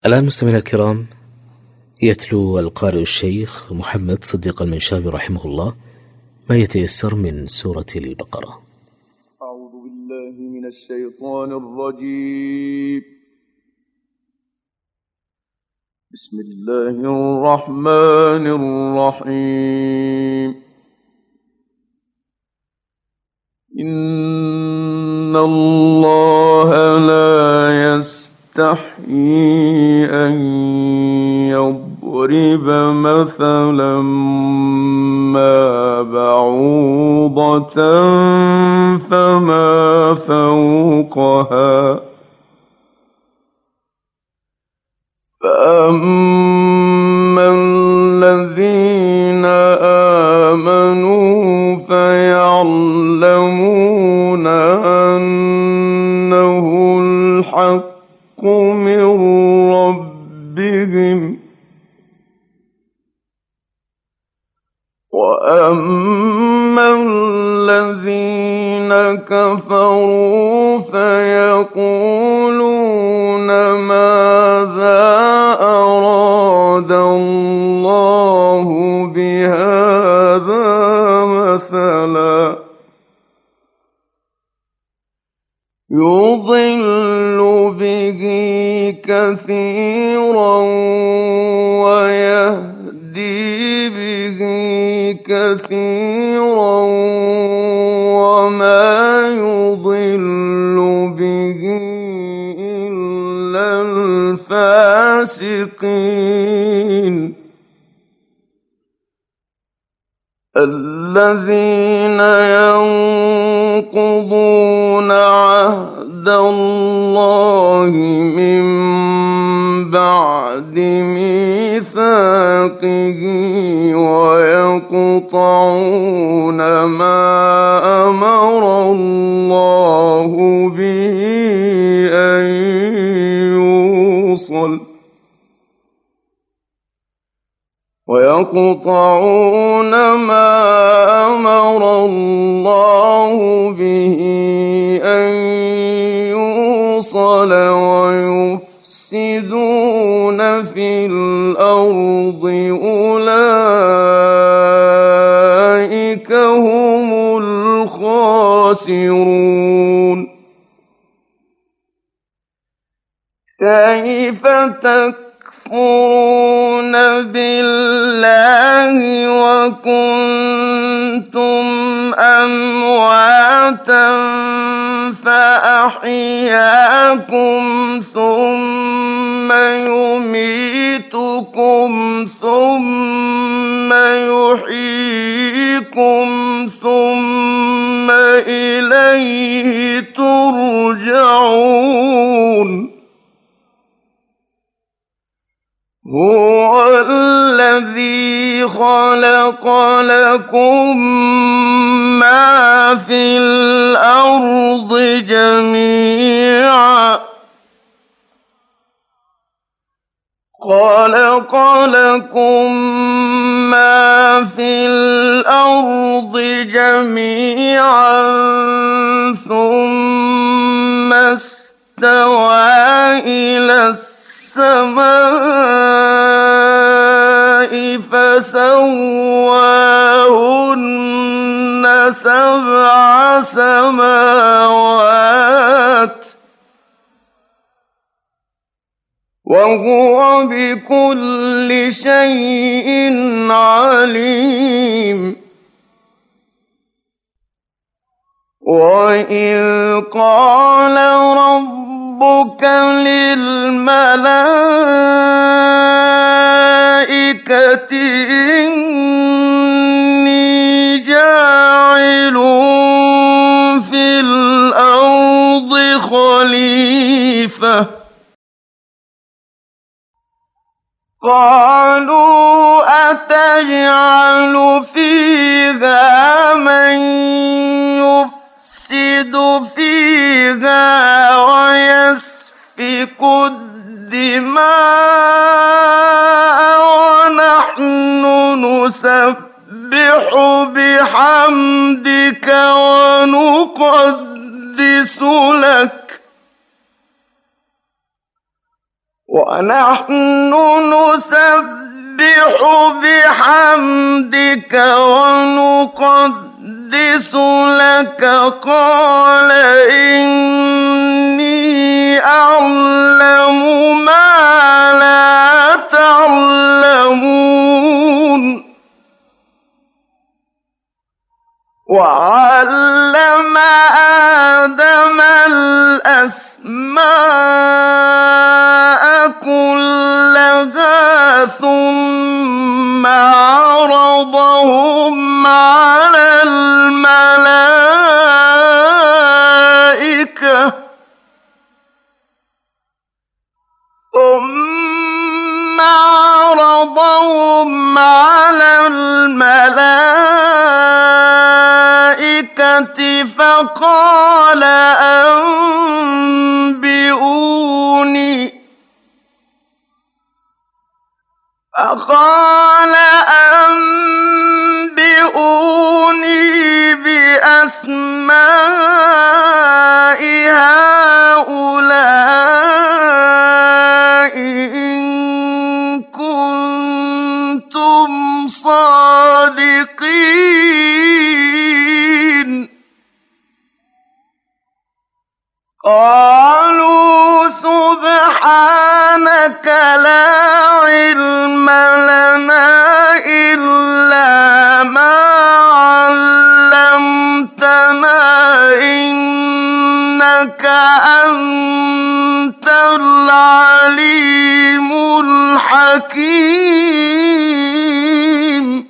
الآن مستمعينا الكرام، يتلو القارئ الشيخ محمد صديق المنشاوي رحمه الله ما يتيسر من سورة البقرة. أعوذ بالله من الشيطان الرجيم. بسم الله الرحمن الرحيم. إن الله لا يستحيي أن يضرب مثلا ما بعوضة فما فوقها فأما الذين آمنوا فيعلمون أنه الحق من ربهم، وأما الذين كفروا فيقولون ماذا أراد الله بهذا مثلا يضل به كثيرا ويهدي به كثيرا وما يضل به إلا الفاسقين الذين ينقضون عهد الله من بعد ميثاقه ويقطعون ما أمر الله به أن يوصل ويفسدون في الأرض أولئك هم الخاسرون. كيف تكفرون بالله وكنتم أمواتا فأحياكم ثم يميتكم ثم يحييكم ثم إليه ترجعون. هو الذي خلق لكم ما في الأرض جميعا ثم استوى إلى السماء فسواهن سبع سماوات وهو بكل شيء عليم. وإذ قال ربك للملائكة إني جاعل في الأرض خليفة قالوا أتجعل فيها من يفسد فيها ويسفك الدماء ونحن نسبح بحمدك ونقدس لك ونحن نسبح بحمدك ونقدس لك قال إني أعلم ما لا تعلمون وعلم آدم الأسماء كلها ثم عرضهم على الملائكة فقال أنبئوني بأسماء هؤلاء إن كنتم صادقين قالوا سبحانك لا علم لنا إلا ما علمتنا إنك أنت العليم الحكيم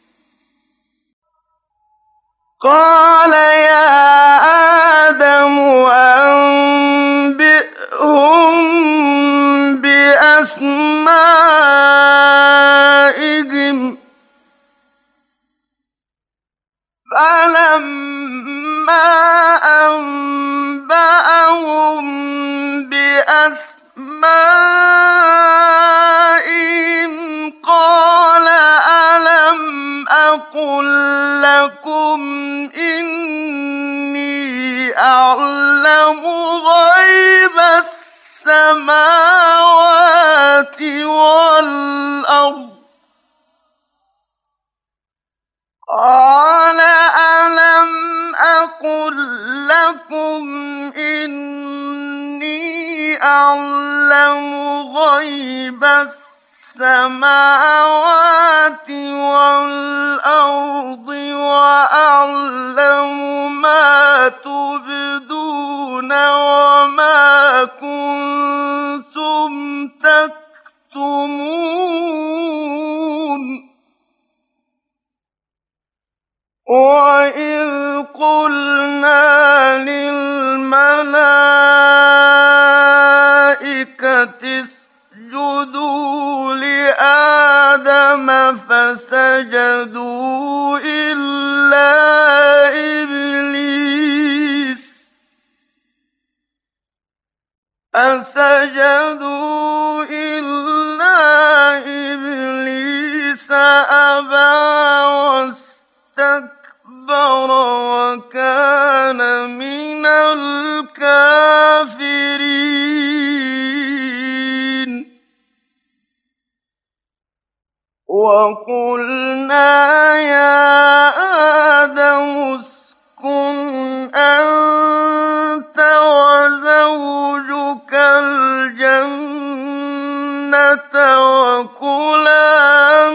قال يا آدم أنبئهم بأسمائهم فلما أنبأهم بأسمائهم قال ألم أقل لكم إني أعلم غيب السماوات والأرض قال ألم أقل لكم إني أعلم غيب السماوات والأرض وأعلم ما تبدون وما كنتم تكتمون وإذ قلنا للملائكة اسجدوا لآدم فسجدوا إلا إبليس أبى واستكبر وكان من الكافرين وقلنا يا آدم اسكن أنت وزوجك الجنة وكلا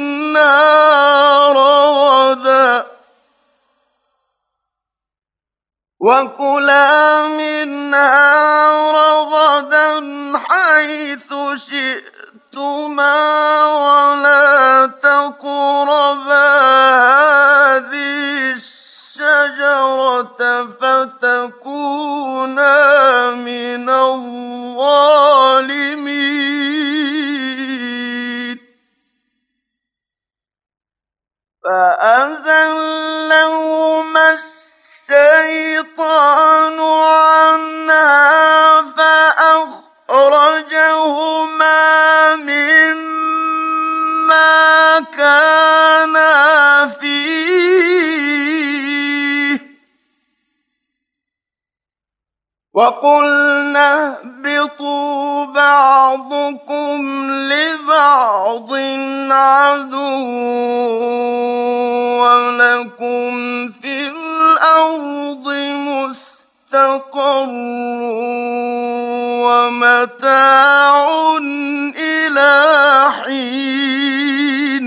منها رغدا حيث شئتما ولا تقربا هذه الشجرة فتكونا من الظالمين فأزلهما الشيطان عنها فأخرجهما مما لبعض عدو ولكم في الأرض مستقر ومتاع إلى حين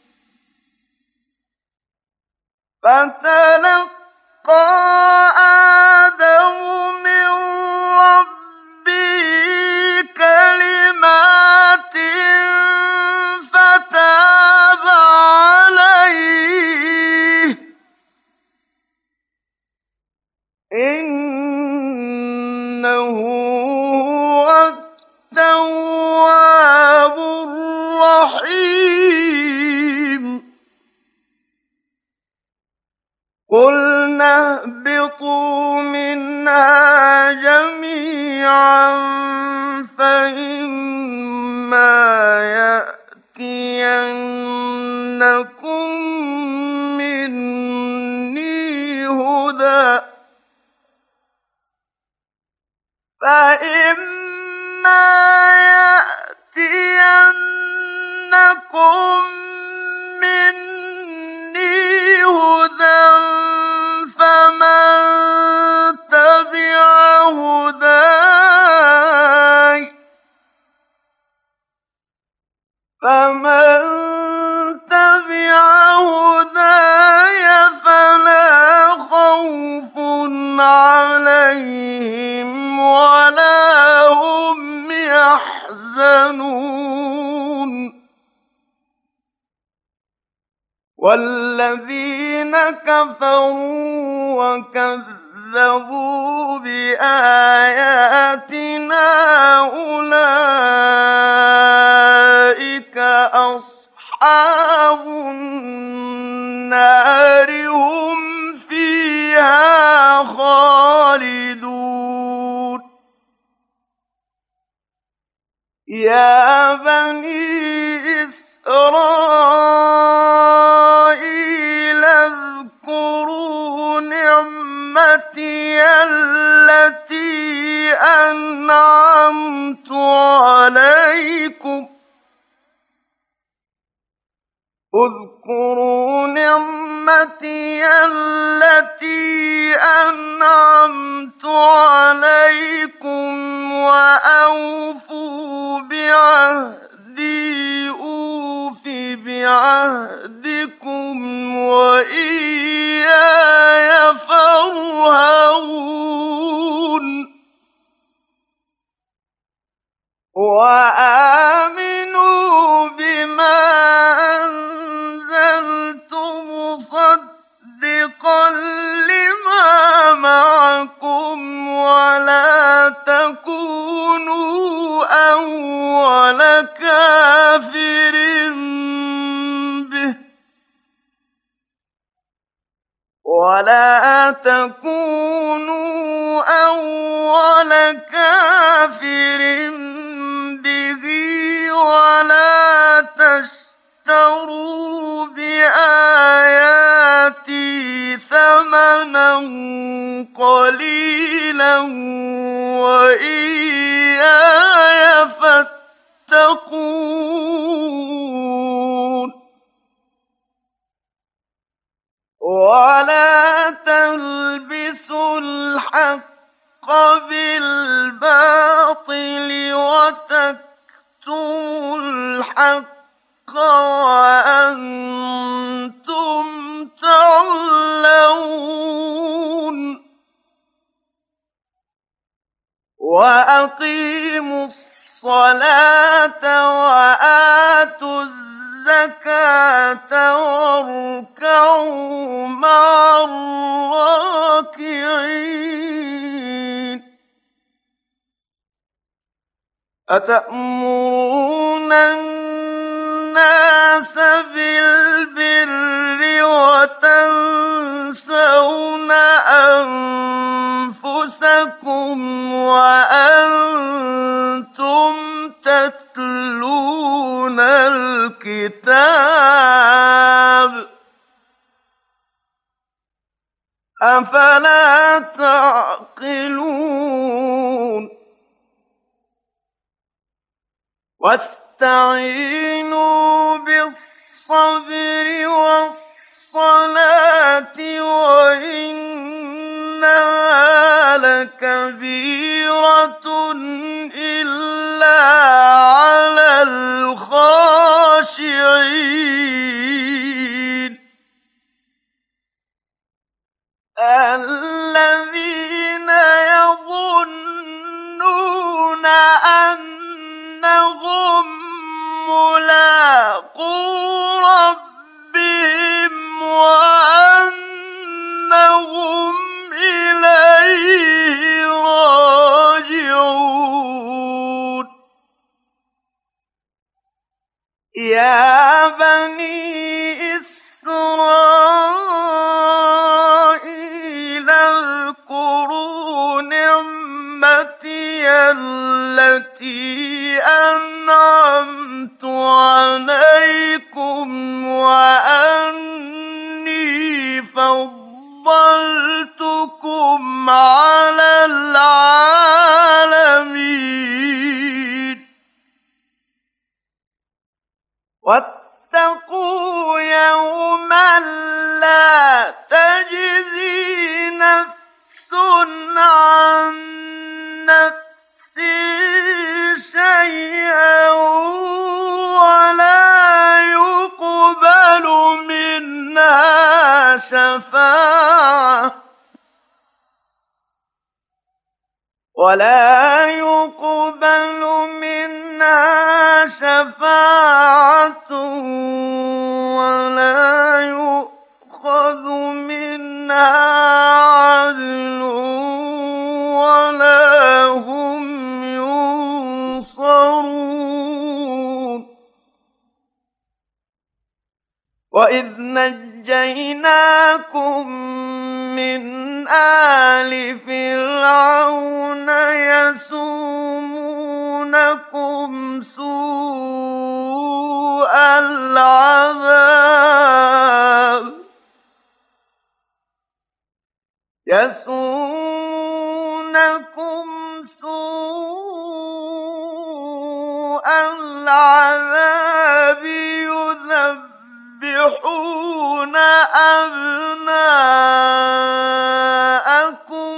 فتلقى آدم من ربه كلمات فتاب عليه إنه هو التواب الرحيم قُلْنَا اهْبِطُوا مِنْهَا جَمِيعًا فَإِمَّا يَأْتِيَنَّكُم مِّنِّي هُدًى فَمَن تَبِعَ هُدَايَ فَلَا خَوْفٌ عَلَيْهِمْ وَلَا هُمْ يَحْزَنُونَ وَالَّذِينَ كَفَرُوا وَكَذَّبُوا بِآيَاتِنَا أُولَٰئِكَ أَصْحَابُ النَّارِ ۖ هُمْ فِيهَا خَالِدُونَ يَا بَنِي إِسْرَائِيلَ اذْكُرُوا نِعْمَتِيَ الَّتِي أَنْعَمْتُ عَلَيْكُمْ وَأَوْفُوا بِعَهْدِي أُوفِ بِعَهْدِكُمْ وَإِيَّايَ فَارْهَبُونِ وَآمِنُوا بِمَا أَنزَلْتُ مُصَدِّقًا لِّمَا مَعَكُمْ وَلَا تَكُونُوا أَوَّلَ كَافِرٍ بِهِ وَلَا تَشْتَرُوا بِآيَاتِي ثَمَنًا قَلِيلًا وَإِيَّايَ فَاتَّقُونِ وَلَا تَلْبِسُوا الْحَقَّ بِالْبَاطِلِ وَتَكْتُمُوا الْحَقَّ وَأَنتُمْ تَعْلَمُونَ وَأَقِيمُوا الصَّلَاةَ وَآتُوا الزَّكَاةَ وَارْكَعُوا مَعَ الرَّاكِعِينَ أَتَأْمُرُونَ النَّاسَ بِالْبِرِّ وَتَنسَوْنَ أَنفُسَكُمْ وَأَنتُمْ تَتْلُونَ الْكِتَابَ أَفَلَا تَعْقِلُونَ وَاسْتَعِينُوا بِالصَّبْرِ وَالصَّلَاةِ وَإِنَّهَا لَكَبِيرَةٌ إِلَّا عَلَى الْخَاشِعِينَ الَّذِينَ يَظُنُّونَ أَنَّهُم مُّلَاقُو رَبِّهِمْ وَأَنَّهُمْ إِلَيْهِ رَاجِعُونَ يَا بَنِي إِسْرَائِيلَ اذْكُرُوا نِعْمَتِيَ الَّتِي أَنْعَمْتُ عَلَيْكُمْ وَأَنِّي فَضَّلْتُكُمْ عَلَى الْعَالَمِينَ وَاتَّقُوا يَوْمًا لَّا تَجْزِي نَفْسٌ عَن نَّفْسٍ شَيْئًا وَلَا يُقْبَلُ مِنْهَا شَفَاعَةٌ وَلَا يُؤْخَذُ مِنْهَا عَدْلٌ وَلَا هُمْ يُنصَرُونَ وَإِذْ نَجَّيْنَاكُم مِّنْ آلِ فِرْعَوْنَ يَسُومُونَكُمْ سُوءَ الْعَذَابِ يُذَبِّحُونَ أَبْنَاءَكُمْ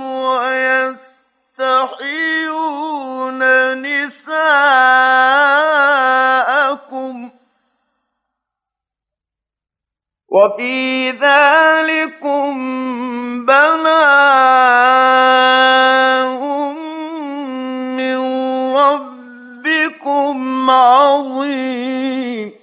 وَيَسْتَحْيُونَ نِسَاءَكُمْ ۚ وَفِي ذَٰلِكُم بَلَاءٌ مِّن رَّبِّكُمْ عَظِيمٌ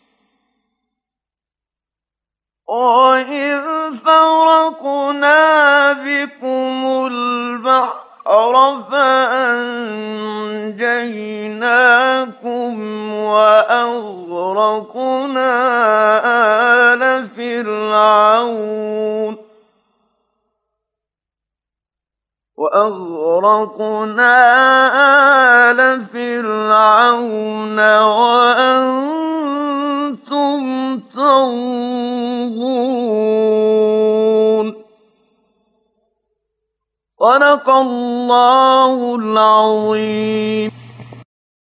وَإِذْ فَرَقْنَا بِكُمُ الْبَحْرَ فَأَنجَيْنَاكُمْ وَأَغْرَقْنَا آلَ فِرْعَوْنَ وَأَنتُمْ تَنظُرُونَ صدق الله العظيم.